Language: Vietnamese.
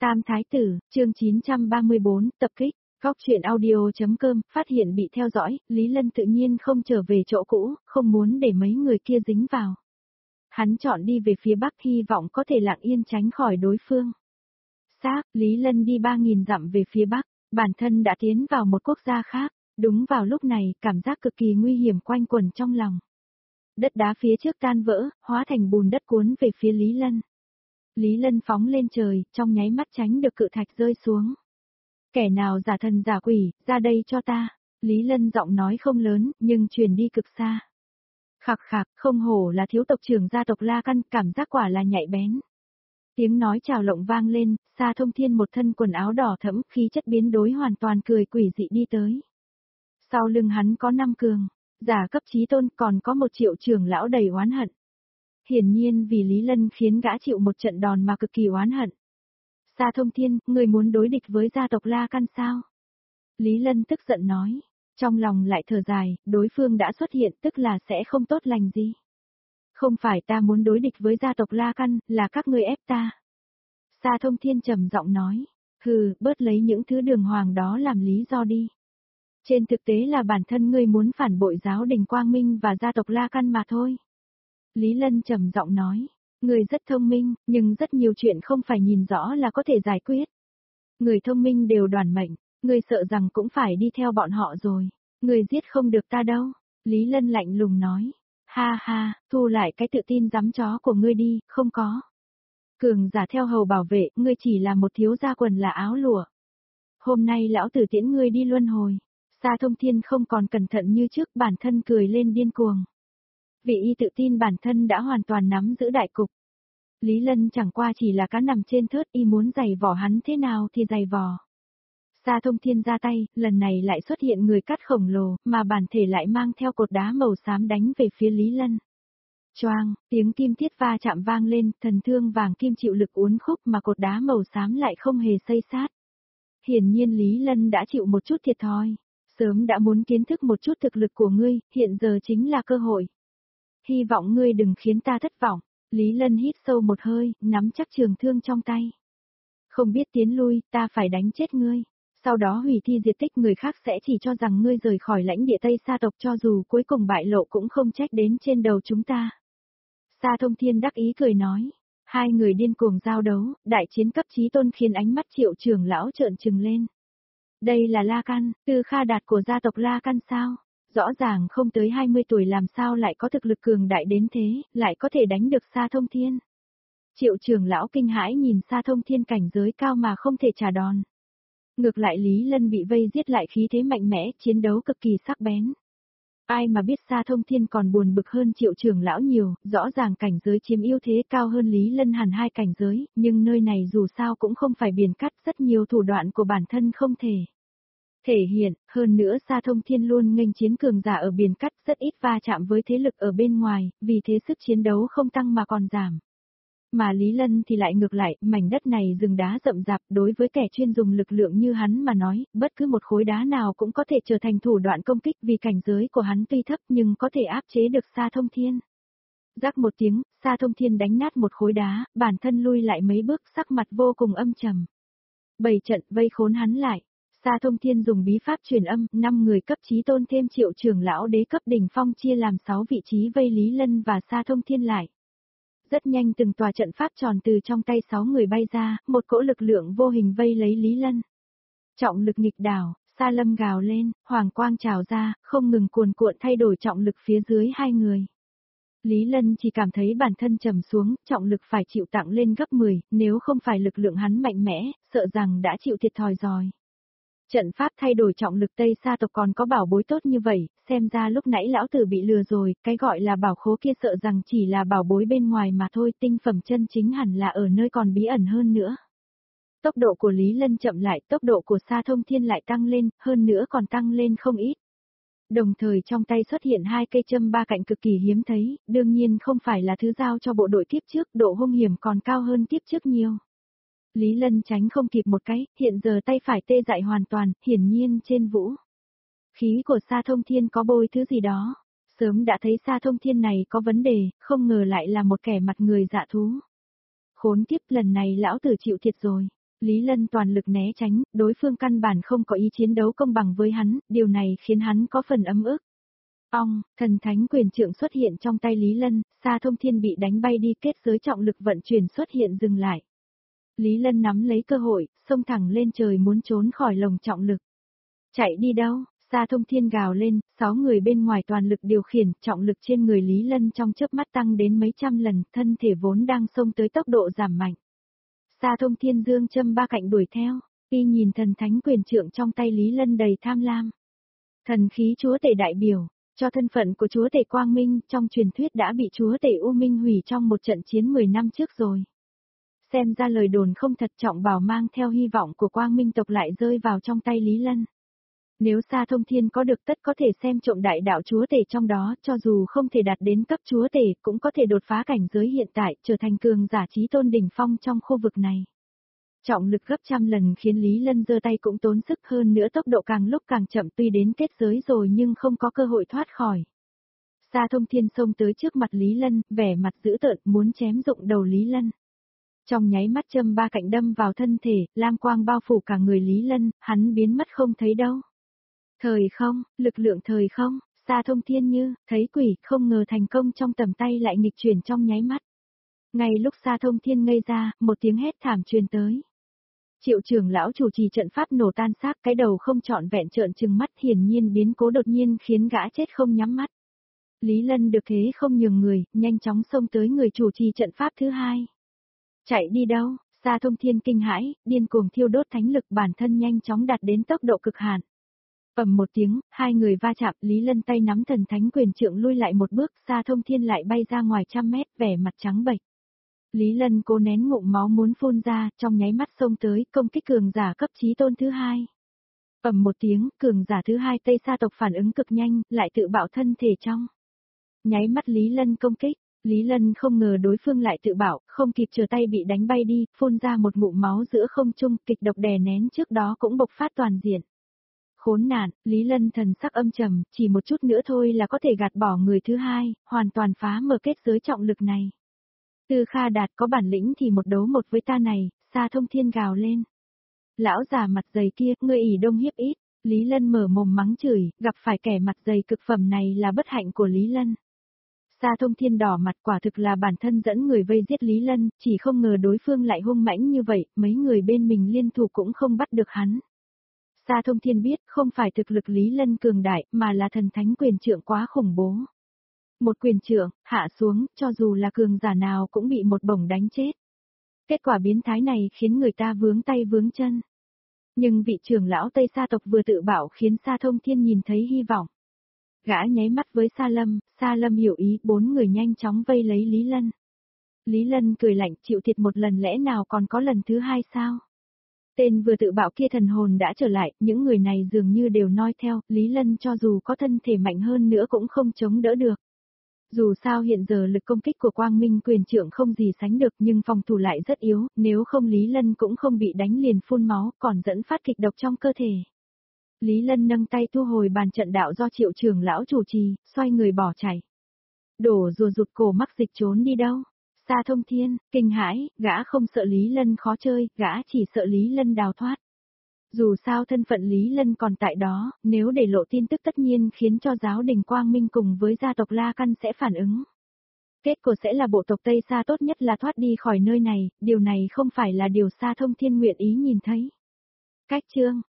Tam Thái Tử, chương 934, tập kích. Góc truyện audio.com, phát hiện bị theo dõi, Lý Lân tự nhiên không trở về chỗ cũ, không muốn để mấy người kia dính vào. Hắn chọn đi về phía Bắc hy vọng có thể lặng yên tránh khỏi đối phương. Xác, Lý Lân đi 3.000 dặm về phía Bắc, bản thân đã tiến vào một quốc gia khác. Đúng vào lúc này, cảm giác cực kỳ nguy hiểm quanh quẩn trong lòng. Đất đá phía trước tan vỡ, hóa thành bùn đất cuốn về phía Lý Lân. Lý Lân phóng lên trời, trong nháy mắt tránh được cự thạch rơi xuống. Kẻ nào giả thần giả quỷ, ra đây cho ta. Lý Lân giọng nói không lớn, nhưng truyền đi cực xa. Khạc khạc, không hổ là thiếu tộc trưởng gia tộc La Căn, cảm giác quả là nhạy bén. Tiếng nói chào lộng vang lên, Sa Thông Thiên một thân quần áo đỏ thẫm, khí chất biến đổi hoàn toàn cười quỷ dị đi tới. Sau lưng hắn có 5 cường, giả cấp chí tôn, còn có 1 triệu trưởng lão đầy oán hận. Hiển nhiên vì Lý Lân khiến gã chịu một trận đòn mà cực kỳ oán hận. Sa Thông Thiên, người muốn đối địch với gia tộc La Căn sao? Lý Lân tức giận nói, trong lòng lại thở dài, đối phương đã xuất hiện tức là sẽ không tốt lành gì. Không phải ta muốn đối địch với gia tộc La Căn, là các ngươi ép ta. Sa Thông Thiên trầm giọng nói, hừ, bớt lấy những thứ đường hoàng đó làm lý do đi. Trên thực tế là bản thân ngươi muốn phản bội giáo đình Quang Minh và gia tộc La Căn mà thôi. Lý Lân trầm giọng nói, ngươi rất thông minh, nhưng rất nhiều chuyện không phải nhìn rõ là có thể giải quyết. Người thông minh đều đoàn mệnh, ngươi sợ rằng cũng phải đi theo bọn họ rồi. Ngươi giết không được ta đâu. Lý Lân lạnh lùng nói, ha ha, thu lại cái tự tin giám chó của ngươi đi, không có. Cường giả theo hầu bảo vệ, ngươi chỉ là một thiếu gia quần là áo lụa. Hôm nay lão tử tiễn ngươi đi luân hồi. Sa Thông Thiên không còn cẩn thận như trước, bản thân cười lên điên cuồng. Vì y tự tin bản thân đã hoàn toàn nắm giữ đại cục. Lý Lân chẳng qua chỉ là cá nằm trên thớt, y muốn giày vò hắn thế nào thì giày vò. Sa Thông Thiên ra tay, lần này lại xuất hiện người cắt khổng lồ, mà bản thể lại mang theo cột đá màu xám đánh về phía Lý Lân. Choang, tiếng kim thiết va chạm vang lên, thần thương vàng kim chịu lực uốn khúc mà cột đá màu xám lại không hề xây sát. Hiển nhiên Lý Lân đã chịu một chút thiệt thòi. Sớm đã muốn kiến thức một chút thực lực của ngươi, hiện giờ chính là cơ hội. Hy vọng ngươi đừng khiến ta thất vọng. Lý Lân hít sâu một hơi, nắm chắc trường thương trong tay. Không biết tiến lui, ta phải đánh chết ngươi. Sau đó hủy thi diệt tích, người khác sẽ chỉ cho rằng ngươi rời khỏi lãnh địa Tây Sa tộc, cho dù cuối cùng bại lộ cũng không trách đến trên đầu chúng ta. Sa Thông Thiên đắc ý cười nói. Hai người điên cuồng giao đấu, đại chiến cấp chí tôn khiến ánh mắt Triệu trưởng lão trợn trừng lên. Đây là La Căn, Tư Kha Đạt của gia tộc La Căn sao? Rõ ràng không tới 20 tuổi làm sao lại có thực lực cường đại đến thế, lại có thể đánh được Sa Thông Thiên. Triệu trưởng lão kinh hãi nhìn Sa Thông Thiên cảnh giới cao mà không thể trả đòn. Ngược lại Lý Lân bị vây giết lại khí thế mạnh mẽ, chiến đấu cực kỳ sắc bén. Ai mà biết Sa Thông Thiên còn buồn bực hơn Triệu trưởng lão nhiều, rõ ràng cảnh giới chiếm ưu thế cao hơn Lý Lân hẳn 2 cảnh giới, nhưng nơi này dù sao cũng không phải biển cắt, rất nhiều thủ đoạn của bản thân không thể hiện, hơn nữa Sa Thông Thiên luôn nghênh chiến cường giả ở biển cắt, rất ít va chạm với thế lực ở bên ngoài, vì thế sức chiến đấu không tăng mà còn giảm. Mà Lý Lân thì lại ngược lại, mảnh đất này rừng đá rậm rạp, đối với kẻ chuyên dùng lực lượng như hắn mà nói, bất cứ một khối đá nào cũng có thể trở thành thủ đoạn công kích, vì cảnh giới của hắn tuy thấp nhưng có thể áp chế được Sa Thông Thiên. Rắc một tiếng, Sa Thông Thiên đánh nát một khối đá, bản thân lui lại mấy bước, sắc mặt vô cùng âm trầm. Bày trận vây khốn hắn lại. Sa Thông Thiên dùng bí pháp truyền âm, 5 người cấp chí tôn thêm Triệu trưởng lão đế cấp đỉnh phong chia làm 6 vị trí vây Lý Lân và Sa Thông Thiên lại. Rất nhanh từng tòa trận pháp tròn từ trong tay 6 người bay ra, một cỗ lực lượng vô hình vây lấy Lý Lân. Trọng lực nghịch đảo, Sa Lâm gào lên, hoàng quang trào ra, không ngừng cuồn cuộn thay đổi trọng lực phía dưới 2 người. Lý Lân chỉ cảm thấy bản thân trầm xuống, trọng lực phải chịu tặng lên gấp 10, nếu không phải lực lượng hắn mạnh mẽ, sợ rằng đã chịu thiệt thòi rồi. Trận pháp thay đổi trọng lực Tây Sa tộc còn có bảo bối tốt như vậy, xem ra lúc nãy lão tử bị lừa rồi, cái gọi là bảo khố kia sợ rằng chỉ là bảo bối bên ngoài mà thôi, tinh phẩm chân chính hẳn là ở nơi còn bí ẩn hơn nữa. Tốc độ của Lý Lân chậm lại, tốc độ của Sa Thông Thiên lại tăng lên, hơn nữa còn tăng lên không ít. Đồng thời trong tay xuất hiện 2 cây châm 3 cạnh cực kỳ hiếm thấy, đương nhiên không phải là thứ giao cho bộ đội kiếp trước, độ hung hiểm còn cao hơn kiếp trước nhiều. Lý Lân tránh không kịp một cái, hiện giờ tay phải tê dại hoàn toàn, hiển nhiên trên vũ khí của Sa Thông Thiên có bôi thứ gì đó. Sớm đã thấy Sa Thông Thiên này có vấn đề, không ngờ lại là một kẻ mặt người dạ thú. Khốn kiếp, lần này lão tử chịu thiệt rồi. Lý Lân toàn lực né tránh, đối phương căn bản không có ý chiến đấu công bằng với hắn, điều này khiến hắn có phần ấm ức. Ong, thần thánh quyền trượng xuất hiện trong tay Lý Lân, Sa Thông Thiên bị đánh bay đi, kết giới trọng lực vận chuyển xuất hiện dừng lại. Lý Lân nắm lấy cơ hội, xông thẳng lên trời muốn trốn khỏi lồng trọng lực. Chạy đi đâu? Sa Thông Thiên gào lên, 6 người bên ngoài toàn lực điều khiển, trọng lực trên người Lý Lân trong chớp mắt tăng đến mấy trăm lần, thân thể vốn đang xông tới tốc độ giảm mạnh. Sa Thông Thiên dương châm ba cạnh đuổi theo, y nhìn thần thánh quyền trượng trong tay Lý Lân đầy tham lam. Thần khí chúa tể đại biểu, cho thân phận của chúa tể Quang Minh trong truyền thuyết đã bị chúa tể U Minh hủy trong một trận chiến 10 năm trước rồi. Xem ra lời đồn không thật, Trọng Bảo mang theo hy vọng của Quang Minh tộc lại rơi vào trong tay Lý Lân. Nếu Sa Thông Thiên có được tất có thể xem trộm đại đạo chúa tể trong đó, cho dù không thể đạt đến cấp chúa tể cũng có thể đột phá cảnh giới hiện tại, trở thành cường giả chí tôn đỉnh phong trong khu vực này. Trọng lực gấp trăm lần khiến Lý Lân giơ tay cũng tốn sức, hơn nữa tốc độ càng lúc càng chậm, tuy đến kết giới rồi nhưng không có cơ hội thoát khỏi. Sa Thông Thiên xông tới trước mặt Lý Lân, vẻ mặt dữ tợn muốn chém rụng đầu Lý Lân. Trong nháy mắt châm ba cạnh đâm vào thân thể, lam quang bao phủ cả người Lý Lân, hắn biến mất không thấy đâu. Thời không, lực lượng thời không, Sa Thông Thiên như thấy quỷ, không ngờ thành công trong tầm tay lại nghịch chuyển trong nháy mắt. Ngay lúc Sa Thông Thiên ngây ra, một tiếng hét thảm truyền tới. Triệu trưởng lão chủ trì trận pháp nổ tan xác, cái đầu không trọn vẹn trợn trừng mắt, hiển nhiên biến cố đột nhiên khiến gã chết không nhắm mắt. Lý Lân được thế không nhường người, nhanh chóng xông tới người chủ trì trận pháp thứ hai. Chạy đi đâu? Sa Thông Thiên kinh hãi, điên cuồng thiêu đốt thánh lực, bản thân nhanh chóng đạt đến tốc độ cực hạn. Ầm một tiếng, hai người va chạm, Lý Lân tay nắm thần thánh quyền trượng lui lại một bước, Sa Thông Thiên lại bay ra ngoài trăm mét, vẻ mặt trắng bệch. Lý Lân cố nén ngụm máu muốn phun ra, trong nháy mắt xông tới, công kích cường giả cấp chí tôn thứ hai. Ầm một tiếng, cường giả thứ hai Tây Sa tộc phản ứng cực nhanh, lại tự bạo thân thể trong. Nháy mắt Lý Lân công kích, Lý Lân không ngờ đối phương lại tự bạo, không kịp trở tay bị đánh bay đi, phun ra một ngụm máu giữa không trung, kịch độc đè nén trước đó cũng bộc phát toàn diện. Khốn nạn, Lý Lân thần sắc âm trầm, chỉ một chút nữa thôi là có thể gạt bỏ người thứ hai, hoàn toàn phá mở kết giới trọng lực này. Tư Kha Đạt có bản lĩnh thì một đấu một với ta này, Sa Thông Thiên gào lên. Lão già mặt dày kia, ngươi ỷ đông hiếp ít, Lý Lân mở mồm mắng chửi, gặp phải kẻ mặt dày cực phẩm này là bất hạnh của Lý Lân. Sa Thông Thiên đỏ mặt, quả thực là bản thân dẫn người vây giết Lý Lân, chỉ không ngờ đối phương lại hung mãnh như vậy, mấy người bên mình liên thủ cũng không bắt được hắn. Sa Thông Thiên biết không phải thực lực Lý Lân cường đại mà là thần thánh quyền trượng quá khủng bố. Một quyền trượng, hạ xuống, cho dù là cường giả nào cũng bị một bổng đánh chết. Kết quả biến thái này khiến người ta vướng tay vướng chân. Nhưng vị trưởng lão Tây Sa tộc vừa tự bảo khiến Sa Thông Thiên nhìn thấy hy vọng. Gã nháy mắt với Sa Lâm hiểu ý, 4 người nhanh chóng vây lấy Lý Lân. Lý Lân cười lạnh, chịu thiệt một lần lẽ nào còn có lần thứ hai sao? Tên vừa tự bạo kia thần hồn đã trở lại, những người này dường như đều noi theo, Lý Lân cho dù có thân thể mạnh hơn nữa cũng không chống đỡ được. Dù sao hiện giờ lực công kích của Quang Minh quyền trượng không gì sánh được nhưng phòng thủ lại rất yếu, nếu không Lý Lân cũng không bị đánh liền phun máu, còn dẫn phát kịch độc trong cơ thể. Lý Lân nâng tay thu hồi bàn trận đạo do Triệu trưởng lão chủ trì, xoay người bỏ chạy. Đổ rùa rụt cổ mắc dịch trốn đi đâu? Sa Thông Thiên, kinh hãi, gã không sợ Lý Lân khó chơi, gã chỉ sợ Lý Lân đào thoát. Dù sao thân phận Lý Lân còn tại đó, nếu để lộ tin tức tất nhiên khiến cho giáo đình Quang Minh cùng với gia tộc La Căn sẽ phản ứng. Kết quả sẽ là bộ tộc Tây Sa tốt nhất là thoát đi khỏi nơi này, điều này không phải là điều Sa Thông Thiên nguyện ý nhìn thấy. Cách chương